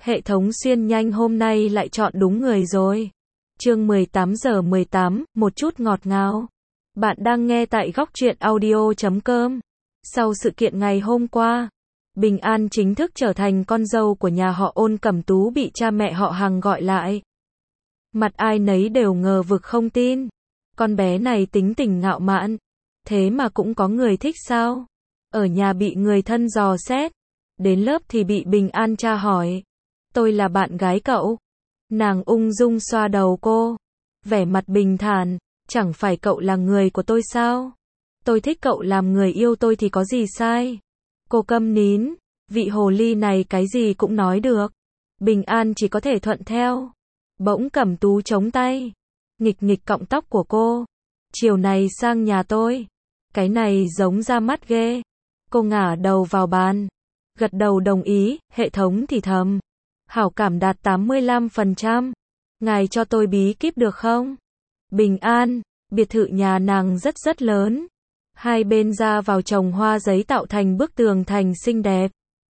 Hệ thống xuyên nhanh hôm nay lại chọn đúng người rồi. Chương 18 giờ 18, một chút ngọt ngào. Bạn đang nghe tại góc truyện audio.com. Sau sự kiện ngày hôm qua, Bình An chính thức trở thành con dâu của nhà họ Ôn Cẩm Tú bị cha mẹ họ Hằng gọi lại. Mặt ai nấy đều ngờ vực không tin. Con bé này tính tình ngạo mạn, thế mà cũng có người thích sao? Ở nhà bị người thân dò xét, đến lớp thì bị Bình An tra hỏi. Tôi là bạn gái cậu. Nàng ung dung xoa đầu cô, vẻ mặt bình thản, chẳng phải cậu là người của tôi sao? Tôi thích cậu làm người yêu tôi thì có gì sai? Cô câm nín, vị hồ ly này cái gì cũng nói được. Bình An chỉ có thể thuận theo. Bỗng Cẩm Tú chống tay, nghịch nghịch cọng tóc của cô. Chiều này sang nhà tôi. Cái này giống ra mắt ghê. Cô ngả đầu vào bàn, gật đầu đồng ý, hệ thống thì thầm. Hảo cảm đạt 85%. Ngài cho tôi bí kíp được không? Bình An, biệt thự nhà nàng rất lớn. Hai bên ra vào trồng hoa giấy tạo thành bức tường thành xinh đẹp.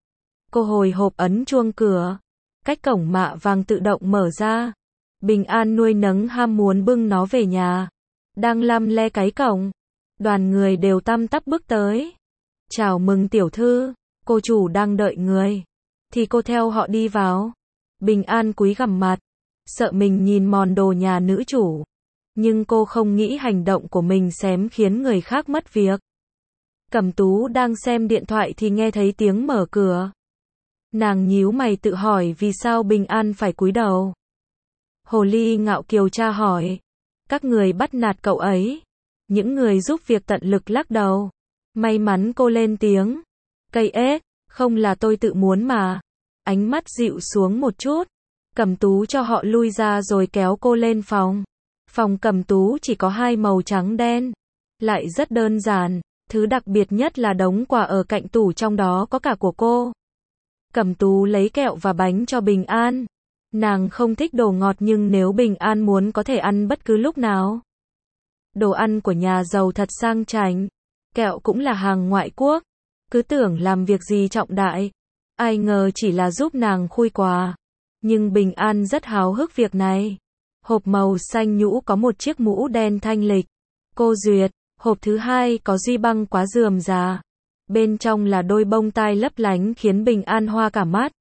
Cô hồi hộp ấn chuông cửa. Cách cổng mạ vàng tự động mở ra. Bình An nuôi nấng ham muốn bưng nó về nhà. Đang lăm le cái cổng. Đoàn người đều tăm tắp bước tới. Chào mừng tiểu thư, cô chủ đang đợi người. Thì cô theo họ đi vào. Bình An cúi gằm mặt, sợ mình nhìn mòn đồ nhà nữ chủ. Nhưng cô không nghĩ hành động của mình xém khiến người khác mất việc. Cẩm Tú đang xem điện thoại thì nghe thấy tiếng mở cửa. Nàng nhíu mày tự hỏi vì sao Bình An phải cúi đầu. Hồ ly ngạo kiều tra hỏi. Các người bắt nạt cậu ấy. Những người giúp việc tận lực lắc đầu. May mắn cô lên tiếng. Cây ếch, không là tôi tự muốn mà. Ánh mắt dịu xuống một chút. Cẩm Tú cho họ lui ra rồi kéo cô lên phòng. Phòng Cẩm Tú chỉ có hai màu trắng đen. Lại rất đơn giản. Thứ đặc biệt nhất là đống quà ở cạnh tủ, trong đó có cả của cô. Cẩm Tú lấy kẹo và bánh cho Bình An. Nàng không thích đồ ngọt nhưng nếu Bình An muốn có thể ăn bất cứ lúc nào. Đồ ăn của nhà giàu thật sang chảnh. Kẹo cũng là hàng ngoại quốc. Cứ tưởng làm việc gì trọng đại. Ai ngờ chỉ là giúp nàng khui quà. Nhưng Bình An rất háo hức việc này. Hộp màu xanh nhũ có một chiếc mũ đen thanh lịch. Cô duyệt. Hộp thứ hai có duy băng quá rườm rà. Bên trong là đôi bông tai lấp lánh khiến Bình An hoa cả mắt.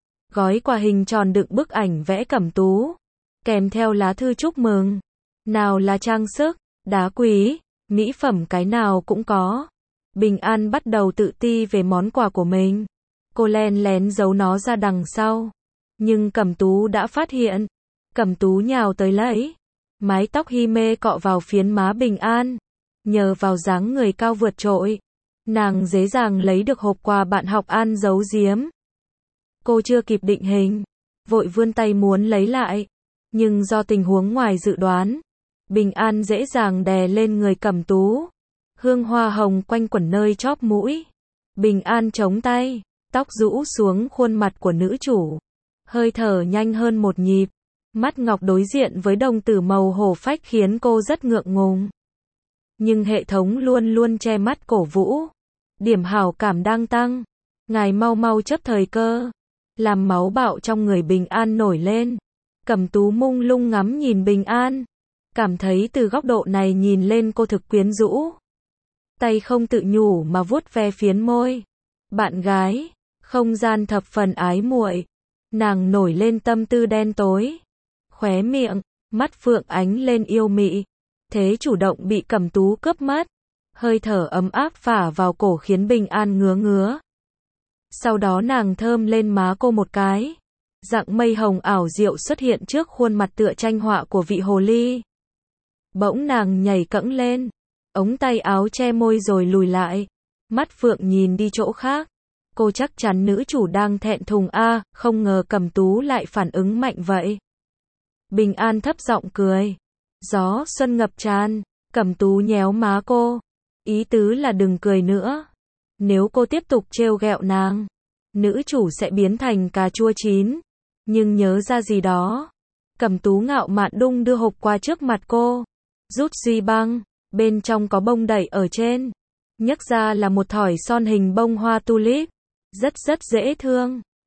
Gói quà hình tròn đựng bức ảnh vẽ Cẩm Tú. Kèm theo lá thư chúc mừng. Nào là trang sức, đá quý, mỹ phẩm cái nào cũng có. Bình An bắt đầu tự ti về món quà của mình. Cô len lén giấu nó ra đằng sau. Nhưng Cẩm Tú đã phát hiện. Cẩm Tú nhào tới lấy. Mái tóc hi mê cọ vào phiến má Bình An. Nhờ vào dáng người cao vượt trội, nàng dễ dàng lấy được hộp quà bạn học An giấu giếm. Cô chưa kịp định hình, vội vươn tay muốn lấy lại. Nhưng do tình huống ngoài dự đoán, Bình An dễ dàng đè lên người Cẩm Tú. Hương hoa hồng quanh quẩn nơi chóp mũi. Bình An chống tay, tóc rũ xuống khuôn mặt của nữ chủ. Hơi thở nhanh hơn một nhịp. Mắt ngọc đối diện với đồng tử màu hổ phách khiến cô rất ngượng ngùng. Nhưng hệ thống luôn luôn che mắt cổ vũ. Điểm hảo cảm đang tăng. Ngài mau mau chấp thời cơ. Làm máu bạo trong người Bình An nổi lên. Cẩm Tú mông lung ngắm nhìn Bình An. Cảm thấy từ góc độ này nhìn lên cô thực quyến rũ. Tay không tự nhủ mà vuốt ve phiến môi. Bạn gái. Không gian thập phần ái muội. Nàng nổi lên tâm tư đen tối. Khóe miệng, mắt phượng ánh lên yêu mị. Thế chủ động bị Cẩm Tú cướp mất. Hơi thở ấm áp phả vào cổ khiến Bình An ngứa ngứa. Sau đó nàng thơm lên má cô một cái. Dạng mây hồng ảo diệu xuất hiện trước khuôn mặt tựa tranh họa của vị hồ ly. Bỗng nàng nhảy cẫng lên. Ống tay áo che môi rồi lùi lại. Mắt phượng nhìn đi chỗ khác. Cô chắc chắn nữ chủ đang thẹn thùng a, không ngờ Cẩm Tú lại phản ứng mạnh vậy. Bình An thấp giọng cười. Gió xuân ngập tràn. Cẩm Tú nhéo má cô. Ý tứ là đừng cười nữa. Nếu cô tiếp tục trêu ghẹo nàng, nữ chủ sẽ biến thành cà chua chín. Nhưng nhớ ra gì đó. Cẩm Tú ngạo mạn đung đưa hộp qua trước mặt cô. Rút duy băng. Bên trong có bông đẩy ở trên. Nhấc ra là một thỏi son hình bông hoa tulip. Rất dễ thương.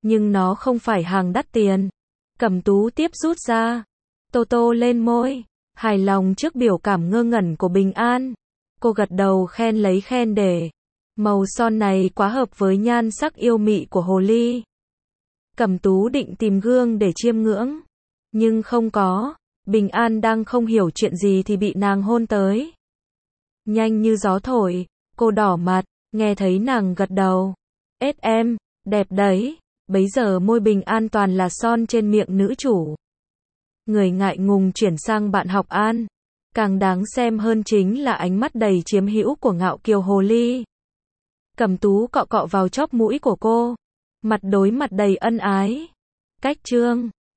Nhưng nó không phải hàng đắt tiền. Cẩm Tú tiếp rút ra. Tô Tô lên môi. Hài lòng trước biểu cảm ngơ ngẩn của Bình An. Cô gật đầu khen lấy khen để. Màu son này quá hợp với nhan sắc yêu mị của hồ ly. Cẩm Tú định tìm gương để chiêm ngưỡng. Nhưng không có. Bình An đang không hiểu chuyện gì thì bị nàng hôn tới. Nhanh như gió thổi. Cô đỏ mặt. Nghe thấy nàng gật đầu. Ết em, đẹp đấy. Bấy giờ môi Bình An toàn là son trên miệng nữ chủ. Người ngại ngùng chuyển sang bạn học An. Càng đáng xem hơn chính là ánh mắt đầy chiếm hữu của ngạo kiều hồ ly. Cẩm Tú cọ cọ vào chóp mũi của cô. Mặt đối mặt đầy ân ái. Cách chương